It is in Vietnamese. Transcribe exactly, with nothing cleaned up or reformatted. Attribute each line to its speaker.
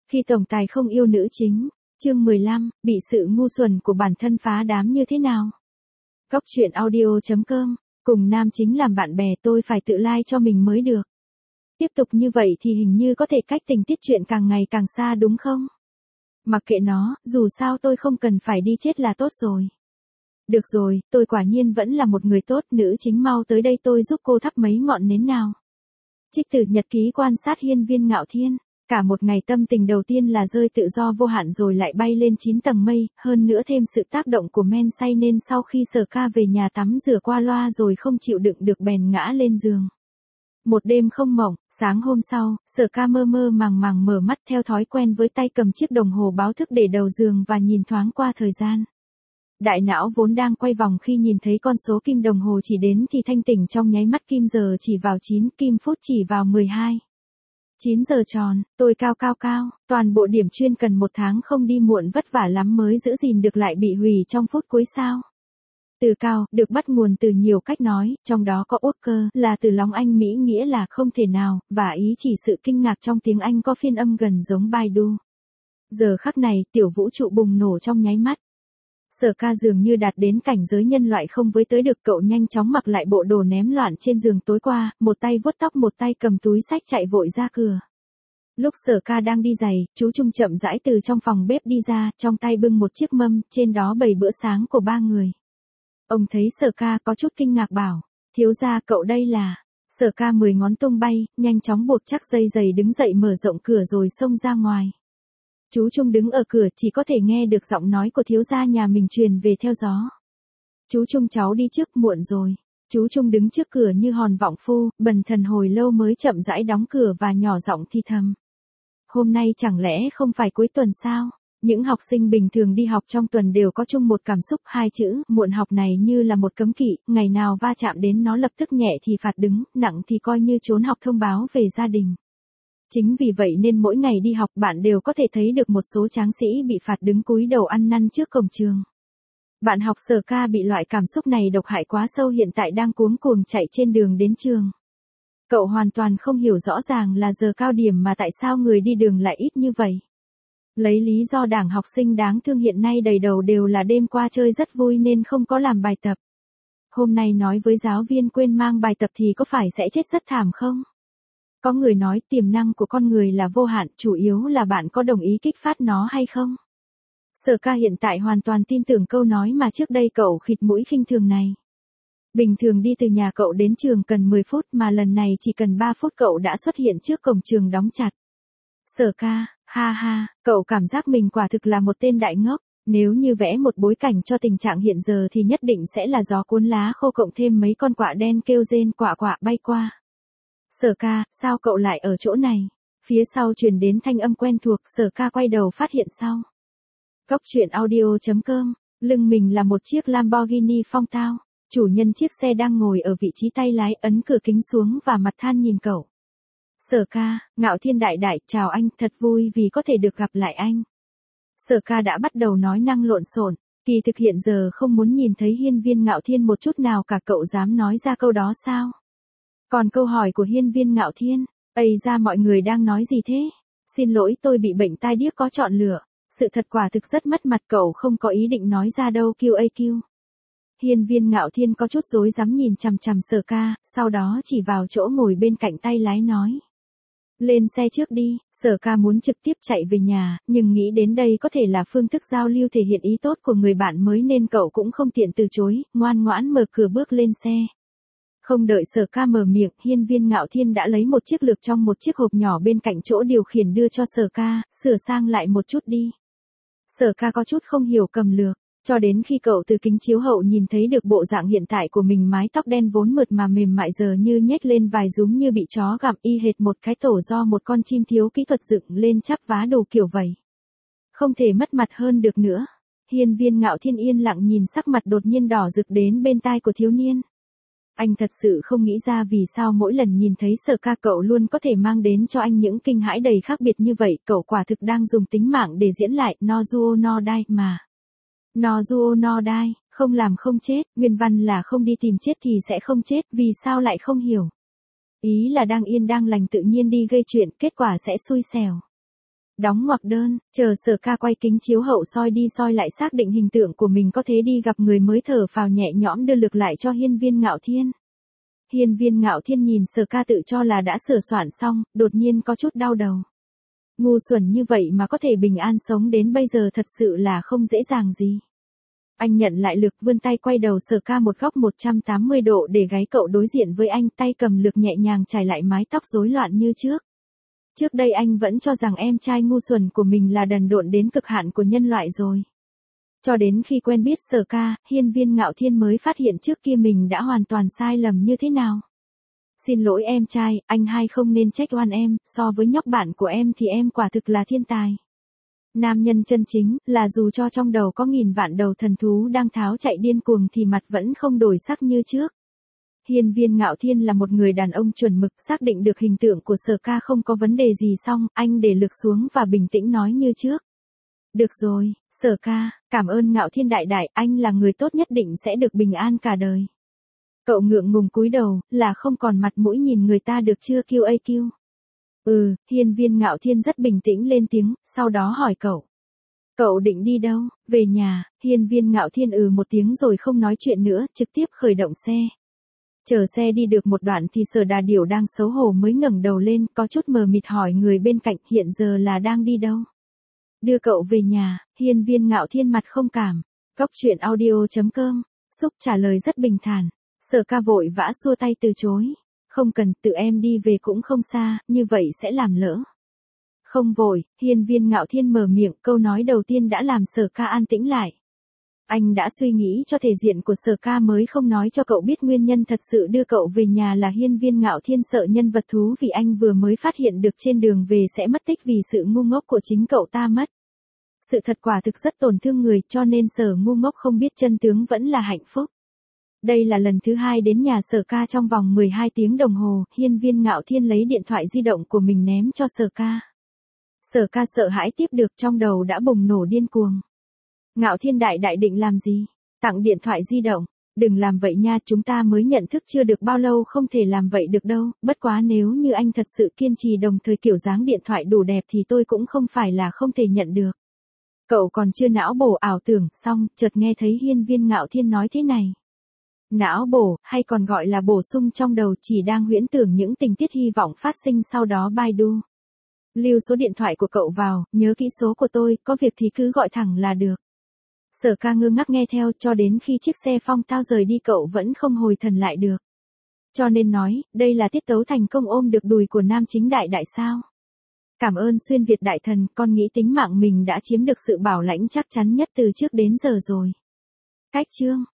Speaker 1: Khi tổng tài không yêu nữ chính, chương mười lăm, bị sự ngu xuẩn của bản thân phá đám như thế nào? Góc truyện audio chấm com, cùng nam chính làm bạn bè tôi phải tự like cho mình mới được. Tiếp tục như vậy thì hình như có thể cách tình tiết chuyện càng ngày càng xa đúng không? Mặc kệ nó, dù sao tôi không cần phải đi chết là tốt rồi. Được rồi, tôi quả nhiên vẫn là một người tốt, nữ chính mau tới đây tôi giúp cô thắp mấy ngọn nến nào. Trích từ nhật ký quan sát hiên viên Ngạo Thiên. Cả một ngày tâm tình đầu tiên là rơi tự do vô hạn rồi lại bay lên chín tầng mây, hơn nữa thêm sự tác động của men say nên sau khi Sở Ca về nhà tắm rửa qua loa rồi không chịu đựng được bèn ngã lên giường. Một đêm không mộng, sáng hôm sau, Sở Ca mơ mơ màng màng mở mắt theo thói quen với tay cầm chiếc đồng hồ báo thức để đầu giường và nhìn thoáng qua thời gian. Đại não vốn đang quay vòng khi nhìn thấy con số kim đồng hồ chỉ đến thì thanh tỉnh trong nháy mắt, kim giờ chỉ vào chín, kim phút chỉ vào mười hai. chín giờ tròn, tôi cao cao cao, toàn bộ điểm chuyên cần một tháng không đi muộn vất vả lắm mới giữ gìn được lại bị hủy trong phút cuối sao. Từ cao, được bắt nguồn từ nhiều cách nói, trong đó có Walker, là từ lóng Anh Mỹ nghĩa là không thể nào, và ý chỉ sự kinh ngạc trong tiếng Anh có phiên âm gần giống Baidu. Giờ khắc này, tiểu vũ trụ bùng nổ trong nháy mắt. Sở Ca dường như đạt đến cảnh giới nhân loại không với tới được, cậu nhanh chóng mặc lại bộ đồ ném loạn trên giường tối qua, một tay vuốt tóc một tay cầm túi xách chạy vội ra cửa. Lúc Sở Ca đang đi giày, chú Trung chậm rãi từ trong phòng bếp đi ra, trong tay bưng một chiếc mâm, trên đó bày bữa sáng của ba người. Ông thấy Sở Ca có chút kinh ngạc bảo, thiếu gia cậu đây là... Sở Ca mười ngón tung bay, nhanh chóng buộc chắc dây giày đứng dậy mở rộng cửa rồi xông ra ngoài. Chú Trung đứng ở cửa chỉ có thể nghe được giọng nói của thiếu gia nhà mình truyền về theo gió. Chú Trung cháu đi trước, muộn rồi. Chú Trung đứng trước cửa như hòn vọng phu, bần thần hồi lâu mới chậm rãi đóng cửa và nhỏ giọng thì thầm. Hôm nay chẳng lẽ không phải cuối tuần sao? Những học sinh bình thường đi học trong tuần đều có chung một cảm xúc, hai chữ muộn học này như là một cấm kỵ, ngày nào va chạm đến nó lập tức nhẹ thì phạt đứng, nặng thì coi như trốn học thông báo về gia đình. Chính vì vậy nên mỗi ngày đi học bạn đều có thể thấy được một số tráng sĩ bị phạt đứng cúi đầu ăn năn trước cổng trường. Bạn học Sở Ca bị loại cảm xúc này độc hại quá sâu, hiện tại đang cuống cuồng chạy trên đường đến trường. Cậu hoàn toàn không hiểu rõ ràng là giờ cao điểm mà tại sao người đi đường lại ít như vậy. Lấy lý do đảng học sinh đáng thương hiện nay đầy đầu đều là đêm qua chơi rất vui nên không có làm bài tập. Hôm nay nói với giáo viên quên mang bài tập thì có phải sẽ chết rất thảm không? Có người nói tiềm năng của con người là vô hạn, chủ yếu là bạn có đồng ý kích phát nó hay không? Sở Ca hiện tại hoàn toàn tin tưởng câu nói mà trước đây cậu khịt mũi khinh thường này. Bình thường đi từ nhà cậu đến trường cần mười phút mà lần này chỉ cần ba phút cậu đã xuất hiện trước cổng trường đóng chặt. Sở Ca, ha ha, cậu cảm giác mình quả thực là một tên đại ngốc. Nếu như vẽ một bối cảnh cho tình trạng hiện giờ thì nhất định sẽ là gió cuốn lá khô cộng thêm mấy con quạ đen kêu rên quạ quạ bay qua. Sở Ca, sao cậu lại ở chỗ này? Phía sau truyền đến thanh âm quen thuộc, Sở Ca quay đầu phát hiện sau. Góc truyện audio chấm com, lưng mình là một chiếc Lamborghini phong tao. Chủ nhân chiếc xe đang ngồi ở vị trí tay lái, ấn cửa kính xuống và mặt than nhìn cậu. Sở Ca, Ngạo Thiên đại đại, chào anh, thật vui vì có thể được gặp lại anh. Sở Ca đã bắt đầu nói năng lộn xộn, kỳ thực hiện giờ không muốn nhìn thấy hiên viên Ngạo Thiên một chút nào cả, cậu dám nói ra câu đó sao? Còn câu hỏi của hiên viên Ngạo Thiên, ây ra mọi người đang nói gì thế? Xin lỗi tôi bị bệnh tai điếc có chọn lựa, sự thật quả thực rất mất mặt, cậu không có ý định nói ra đâu quy a quy. Hiên viên Ngạo Thiên có chút rối rắm nhìn chằm chằm Sở Ca, sau đó chỉ vào chỗ ngồi bên cạnh tay lái nói. Lên xe trước đi. Sở Ca muốn trực tiếp chạy về nhà, nhưng nghĩ đến đây có thể là phương thức giao lưu thể hiện ý tốt của người bạn mới nên cậu cũng không tiện từ chối, ngoan ngoãn mở cửa bước lên xe. Không đợi Sở Ca mở miệng, hiên viên Ngạo Thiên đã lấy một chiếc lược trong một chiếc hộp nhỏ bên cạnh chỗ điều khiển đưa cho Sở Ca, sửa sang lại một chút đi. Sở Ca có chút không hiểu cầm lược, cho đến khi cậu từ kính chiếu hậu nhìn thấy được bộ dạng hiện tại của mình, mái tóc đen vốn mượt mà mềm mại giờ như nhếch lên vài rúm như bị chó gặm, y hệt một cái tổ do một con chim thiếu kỹ thuật dựng lên chắp vá đồ kiểu vậy. Không thể mất mặt hơn được nữa. Hiên viên Ngạo Thiên yên lặng nhìn sắc mặt đột nhiên đỏ rực đến bên tai của thiếu niên. Anh thật sự không nghĩ ra vì sao mỗi lần nhìn thấy Sở Ca cậu luôn có thể mang đến cho anh những kinh hãi đầy khác biệt như vậy, cậu quả thực đang dùng tính mạng để diễn lại Nozuo no Dai mà. Nozuo no Dai, không làm không chết, nguyên văn là không đi tìm chết thì sẽ không chết, vì sao lại không hiểu? Ý là đang yên đang lành tự nhiên đi gây chuyện, kết quả sẽ xui xẻo. Đóng ngoặc đơn, chờ Sở Ca quay kính chiếu hậu soi đi soi lại xác định hình tượng của mình có thế đi gặp người mới thở phào nhẹ nhõm đưa lực lại cho Hiên Viên Ngạo Thiên. Hiên Viên Ngạo Thiên nhìn Sở Ca tự cho là đã sửa soạn xong, đột nhiên có chút đau đầu. Ngu xuẩn như vậy mà có thể bình an sống đến bây giờ thật sự là không dễ dàng gì. Anh nhận lại lực vươn tay quay đầu Sở Ca một góc một trăm tám mươi độ để gáy cậu đối diện với anh, tay cầm lực nhẹ nhàng chải lại mái tóc rối loạn như trước. Trước đây anh vẫn cho rằng em trai ngu xuẩn của mình là đần độn đến cực hạn của nhân loại rồi. Cho đến khi quen biết Sở Ca, Hiên Viên Ngạo Thiên mới phát hiện trước kia mình đã hoàn toàn sai lầm như thế nào. Xin lỗi em trai, anh hai không nên trách oan em, so với nhóc bạn của em thì em quả thực là thiên tài. Nam nhân chân chính, là dù cho trong đầu có nghìn vạn đầu thần thú đang tháo chạy điên cuồng thì mặt vẫn không đổi sắc như trước. Hiên Viên Ngạo Thiên là một người đàn ông chuẩn mực, xác định được hình tượng của Sở Ca không có vấn đề gì xong, anh để lực xuống và bình tĩnh nói như trước. Được rồi, Sở Ca, cảm ơn Ngạo Thiên đại đại, anh là người tốt nhất định sẽ được bình an cả đời. Cậu ngượng ngùng cúi đầu, là không còn mặt mũi nhìn người ta được chưa kiu a kiu. Ừ, Hiên Viên Ngạo Thiên rất bình tĩnh lên tiếng, sau đó hỏi cậu. Cậu định đi đâu? Về nhà. Hiên Viên Ngạo Thiên ừ một tiếng rồi không nói chuyện nữa, trực tiếp khởi động xe. Chờ xe đi được một đoạn thì Sở Đà Điểu đang xấu hổ mới ngẩng đầu lên, có chút mờ mịt hỏi người bên cạnh hiện giờ là đang đi đâu. Đưa cậu về nhà. Hiên Viên Ngạo Thiên mặt không cảm. Góc truyện audio chấm com. Xúc trả lời rất bình thản. Sở Ca vội vã xua tay từ chối. Không cần, tự em đi về cũng không xa, như vậy sẽ làm lỡ. Không vội, Hiên Viên Ngạo Thiên mở miệng, câu nói đầu tiên đã làm Sở Ca an tĩnh lại. Anh đã suy nghĩ cho thể diện của Sở Ca mới không nói cho cậu biết nguyên nhân thật sự đưa cậu về nhà là Hiên Viên Ngạo Thiên sợ nhân vật thú vì anh vừa mới phát hiện được trên đường về sẽ mất tích vì sự ngu ngốc của chính cậu ta mất. Sự thật quả thực rất tổn thương người cho nên Sở ngu ngốc không biết chân tướng vẫn là hạnh phúc. Đây là lần thứ hai đến nhà Sở Ca trong vòng mười hai tiếng đồng hồ, Hiên Viên Ngạo Thiên lấy điện thoại di động của mình ném cho Sở Ca. Sở Ca sợ hãi tiếp được trong đầu đã bùng nổ điên cuồng. Ngạo Thiên đại đại định làm gì? Tặng điện thoại di động. Đừng làm vậy nha, chúng ta mới nhận thức chưa được bao lâu không thể làm vậy được đâu, bất quá nếu như anh thật sự kiên trì đồng thời kiểu dáng điện thoại đủ đẹp thì tôi cũng không phải là không thể nhận được. Cậu còn chưa não bổ ảo tưởng, xong, chợt nghe thấy Hiên Viên Ngạo Thiên nói thế này. Não bổ, hay còn gọi là bổ sung trong đầu chỉ đang huyễn tưởng những tình tiết hy vọng phát sinh sau đó Baidu. Lưu số điện thoại của cậu vào, nhớ kỹ số của tôi, có việc thì cứ gọi thẳng là được. Sở Ca ngơ ngác nghe theo cho đến khi chiếc xe phong tao rời đi cậu vẫn không hồi thần lại được. Cho nên nói, đây là tiết tấu thành công ôm được đùi của nam chính đại đại sao. Cảm ơn xuyên Việt đại thần, con nghĩ tính mạng mình đã chiếm được sự bảo lãnh chắc chắn nhất từ trước đến giờ rồi. Cách chương